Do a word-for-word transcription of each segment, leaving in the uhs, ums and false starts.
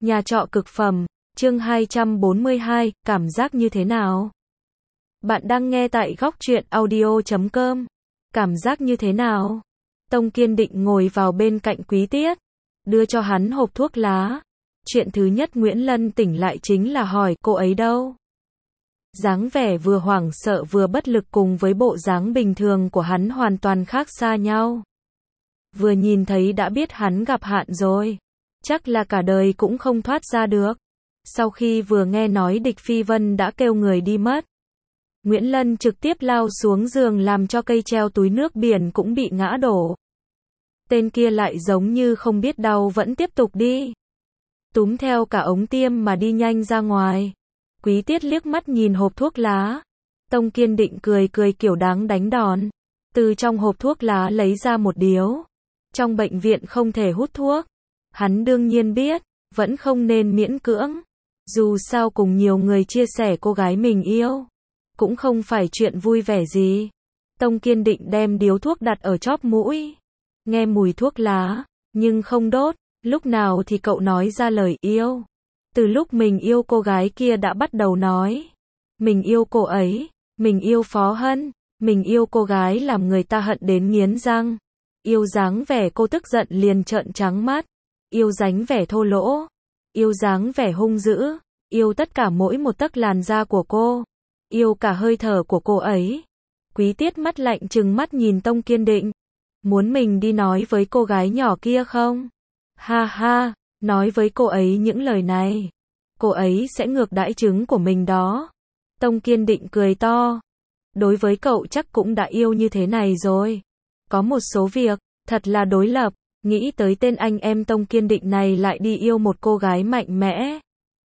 Nhà trọ cực phẩm, chương hai trăm bốn mươi hai, cảm giác như thế nào? Bạn đang nghe tại góc truyện audio chấm com. Cảm giác như thế nào? Tông Kiên Định ngồi vào bên cạnh Quý Tiết, đưa cho hắn hộp thuốc lá. Chuyện thứ nhất Nguyễn Lân tỉnh lại chính là hỏi cô ấy đâu? Dáng vẻ vừa hoảng sợ vừa bất lực cùng với bộ dáng bình thường của hắn hoàn toàn khác xa nhau. Vừa nhìn thấy đã biết hắn gặp hạn rồi. Chắc là cả đời cũng không thoát ra được. Sau khi vừa nghe nói Địch Phi Vân đã kêu người đi mất, Nguyễn Lân trực tiếp lao xuống giường làm cho cây treo túi nước biển cũng bị ngã đổ. Tên kia lại giống như không biết đau vẫn tiếp tục đi. Túm theo cả ống tiêm mà đi nhanh ra ngoài. Quý Tiết liếc mắt nhìn hộp thuốc lá. Tông Kiên Định cười cười kiểu đáng đánh đòn. Từ trong hộp thuốc lá lấy ra một điếu. Trong bệnh viện không thể hút thuốc. Hắn đương nhiên biết, vẫn không nên miễn cưỡng. Dù sao cùng nhiều người chia sẻ cô gái mình yêu, cũng không phải chuyện vui vẻ gì. Tông Kiên Định đem điếu thuốc đặt ở chóp mũi. Nghe mùi thuốc lá, nhưng không đốt. Lúc nào thì cậu nói ra lời yêu? Từ lúc mình yêu cô gái kia đã bắt đầu nói. Mình yêu cô ấy, mình yêu Phó Hân, mình yêu cô gái làm người ta hận đến nghiến răng. Yêu dáng vẻ cô tức giận liền trợn trắng mắt. Yêu dáng vẻ thô lỗ. Yêu dáng vẻ hung dữ. Yêu tất cả mỗi một tấc làn da của cô. Yêu cả hơi thở của cô ấy. Quý Tiết mắt lạnh trừng mắt nhìn Tông Kiên Định. Muốn mình đi nói với cô gái nhỏ kia không? Ha ha, nói với cô ấy những lời này. Cô ấy sẽ ngược đãi trứng của mình đó. Tông Kiên Định cười to. Đối với cậu chắc cũng đã yêu như thế này rồi. Có một số việc, thật là đối lập. Nghĩ tới tên anh em Tông Kiên Định này lại đi yêu một cô gái mạnh mẽ.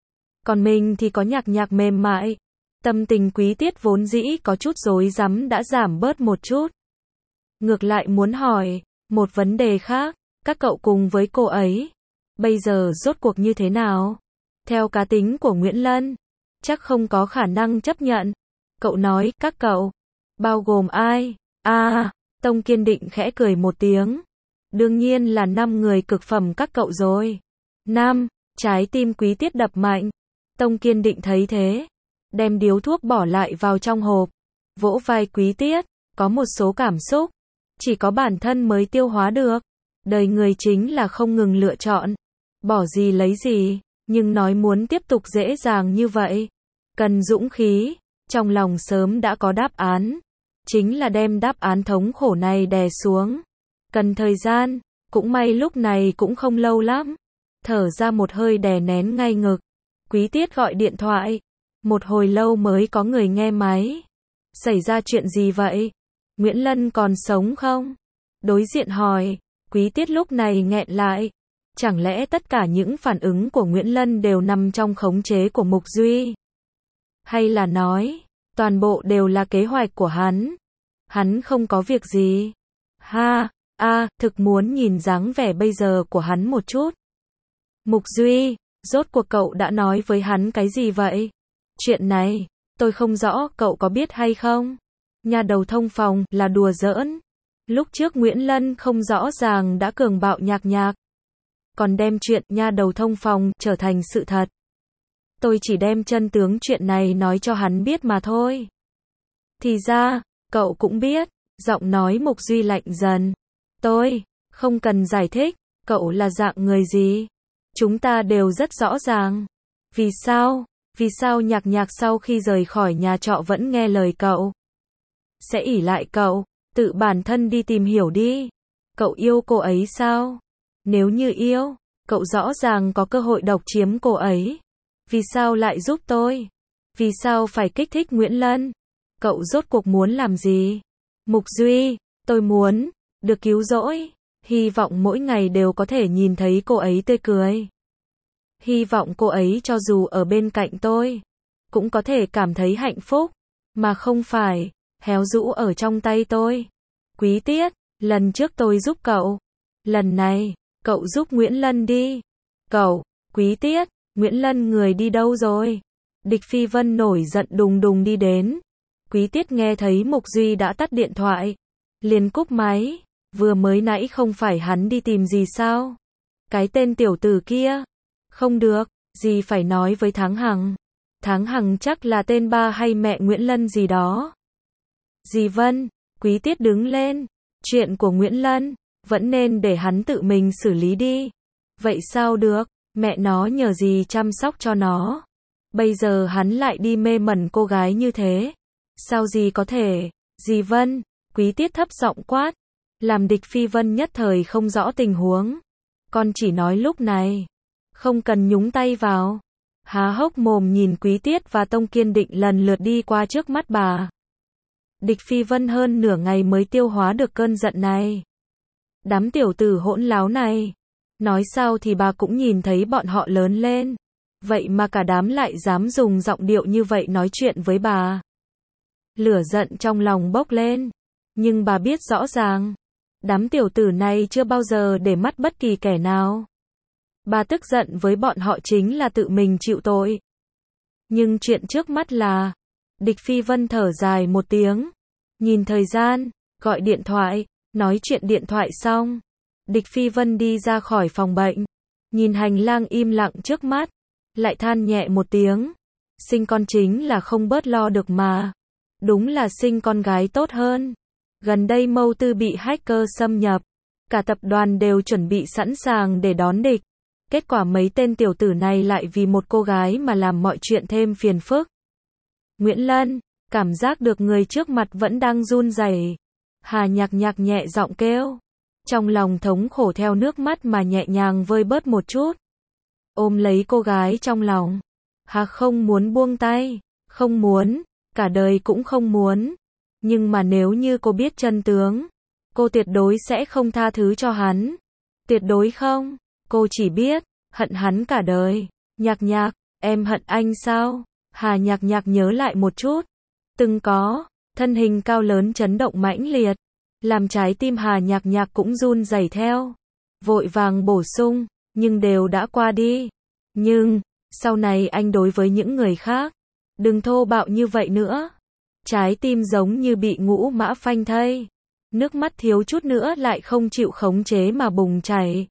Còn mình thì có nhạc nhạc mềm mại. Tâm tình Quý Tiết vốn dĩ có chút rối rắm đã giảm bớt một chút. Ngược lại muốn hỏi một vấn đề khác. Các cậu cùng với cô ấy bây giờ rốt cuộc như thế nào? Theo cá tính của Nguyễn Lân, chắc không có khả năng chấp nhận. Cậu nói, các cậu, bao gồm ai? À, Tông Kiên Định khẽ cười một tiếng. Đương nhiên là năm người cực phẩm các cậu rồi. Năm, trái tim Quý Tiết đập mạnh. Tông Kiên Định thấy thế, đem điếu thuốc bỏ lại vào trong hộp, vỗ vai Quý Tiết, có một số cảm xúc, chỉ có bản thân mới tiêu hóa được. Đời người chính là không ngừng lựa chọn, bỏ gì lấy gì, nhưng nói muốn tiếp tục dễ dàng như vậy, cần dũng khí, trong lòng sớm đã có đáp án, chính là đem đáp án thống khổ này đè xuống. Cần thời gian, cũng may lúc này cũng không lâu lắm. Thở ra một hơi đè nén ngay ngực. Quý Tiết gọi điện thoại. Một hồi lâu mới có người nghe máy. Xảy ra chuyện gì vậy? Nguyễn Lân còn sống không? Đối diện hỏi. Quý Tiết lúc này nghẹn lại. Chẳng lẽ tất cả những phản ứng của Nguyễn Lân đều nằm trong khống chế của Mục Duy? Hay là nói, toàn bộ đều là kế hoạch của hắn? Hắn không có việc gì. Ha, a, à, thực muốn nhìn dáng vẻ bây giờ của hắn một chút. Mục Duy, rốt cuộc cậu đã nói với hắn cái gì vậy? Chuyện này, tôi không rõ, cậu có biết hay không? Nhà đầu thông phòng là đùa giỡn. Lúc trước Nguyễn Lân không rõ ràng đã cường bạo nhạc nhạc. Còn đem chuyện nhà đầu thông phòng trở thành sự thật. Tôi chỉ đem chân tướng chuyện này nói cho hắn biết mà thôi. Thì ra, cậu cũng biết. Giọng nói Mục Duy lạnh dần. Tôi, không cần giải thích, cậu là dạng người gì? Chúng ta đều rất rõ ràng. Vì sao? Vì sao nhạc nhạc sau khi rời khỏi nhà trọ vẫn nghe lời cậu? Sẽ ỷ lại cậu, tự bản thân đi tìm hiểu đi. Cậu yêu cô ấy sao? Nếu như yêu, cậu rõ ràng có cơ hội độc chiếm cô ấy. Vì sao lại giúp tôi? Vì sao phải kích thích Nguyễn Lân? Cậu rốt cuộc muốn làm gì? Mục Duy, tôi muốn được cứu rỗi. Hy vọng mỗi ngày đều có thể nhìn thấy cô ấy tươi cười. Hy vọng cô ấy cho dù ở bên cạnh tôi, cũng có thể cảm thấy hạnh phúc, mà không phải héo rũ ở trong tay tôi. Quý Tiết, lần trước tôi giúp cậu. Lần này, cậu giúp Nguyễn Lân đi. Cậu, Quý Tiết, Nguyễn Lân người đi đâu rồi? Địch Phi Vân nổi giận đùng đùng đi đến. Quý Tiết nghe thấy Mục Duy đã tắt điện thoại, liền cúp máy. Vừa mới nãy không phải hắn đi tìm gì sao? Cái tên tiểu tử kia. Không được, dì phải nói với Tháng Hằng. Tháng Hằng chắc là tên ba hay mẹ Nguyễn Lân gì đó. Dì Vân, Quý Tiết đứng lên. Chuyện của Nguyễn Lân, vẫn nên để hắn tự mình xử lý đi. Vậy sao được, mẹ nó nhờ dì chăm sóc cho nó. Bây giờ hắn lại đi mê mẩn cô gái như thế. Sao dì có thể? Dì Vân, Quý Tiết thấp giọng quát. Làm Địch Phi Vân nhất thời không rõ tình huống. Con chỉ nói lúc này. Không cần nhúng tay vào. Há hốc mồm nhìn Quý Tiết và Tông Kiên Định lần lượt đi qua trước mắt bà. Địch Phi Vân hơn nửa ngày mới tiêu hóa được cơn giận này. Đám tiểu tử hỗn láo này. Nói sao thì bà cũng nhìn thấy bọn họ lớn lên. Vậy mà cả đám lại dám dùng giọng điệu như vậy nói chuyện với bà. Lửa giận trong lòng bốc lên. Nhưng bà biết rõ ràng. Đám tiểu tử này chưa bao giờ để mắt bất kỳ kẻ nào. Bà tức giận với bọn họ chính là tự mình chịu tội. Nhưng chuyện trước mắt là... Địch Phi Vân thở dài một tiếng. Nhìn thời gian, gọi điện thoại, nói chuyện điện thoại xong. Địch Phi Vân đi ra khỏi phòng bệnh. Nhìn hành lang im lặng trước mắt. Lại than nhẹ một tiếng. Sinh con chính là không bớt lo được mà. Đúng là sinh con gái tốt hơn. Gần đây Mâu Tư bị hacker xâm nhập. Cả tập đoàn đều chuẩn bị sẵn sàng để đón địch. Kết quả mấy tên tiểu tử này lại vì một cô gái mà làm mọi chuyện thêm phiền phức. Nguyễn Lân, cảm giác được người trước mặt vẫn đang run rẩy. Hà Nhạc Nhạc nhẹ giọng kêu. Trong lòng thống khổ theo nước mắt mà nhẹ nhàng vơi bớt một chút. Ôm lấy cô gái trong lòng. Hà không muốn buông tay. Không muốn. Cả đời cũng không muốn. Nhưng mà nếu như cô biết chân tướng, cô tuyệt đối sẽ không tha thứ cho hắn. Tuyệt đối không. Cô chỉ biết, hận hắn cả đời. Nhạc Nhạc, em hận anh sao? Hà Nhạc Nhạc nhớ lại một chút. Từng có, thân hình cao lớn chấn động mãnh liệt. Làm trái tim Hà Nhạc Nhạc cũng run rẩy theo. Vội vàng bổ sung, nhưng đều đã qua đi. Nhưng, sau này anh đối với những người khác, đừng thô bạo như vậy nữa. Trái tim giống như bị ngũ mã phanh thây. Nước mắt thiếu chút nữa lại không chịu khống chế mà bùng chảy.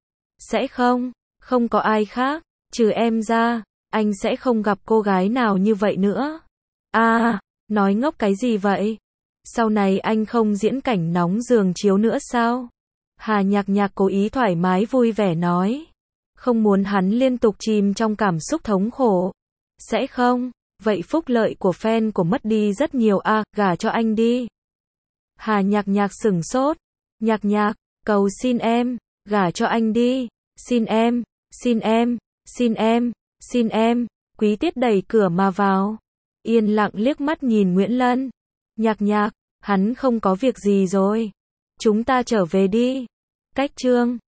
Sẽ không, không có ai khác, trừ em ra, anh sẽ không gặp cô gái nào như vậy nữa. À, nói ngốc cái gì vậy? Sau này anh không diễn cảnh nóng giường chiếu nữa sao? Hà Nhạc Nhạc cố ý thoải mái vui vẻ nói. Không muốn hắn liên tục chìm trong cảm xúc thống khổ. Sẽ không, vậy phúc lợi của fan của mất đi rất nhiều à, gả cho anh đi. Hà Nhạc Nhạc sửng sốt. Nhạc Nhạc, cầu xin em, gả cho anh đi. Xin em, xin em, xin em, xin em. Quý Tiết đẩy cửa mà vào. Yên lặng liếc mắt nhìn Nguyễn Lân. Nhạc Nhạc, hắn không có việc gì rồi. Chúng ta trở về đi. Cách chương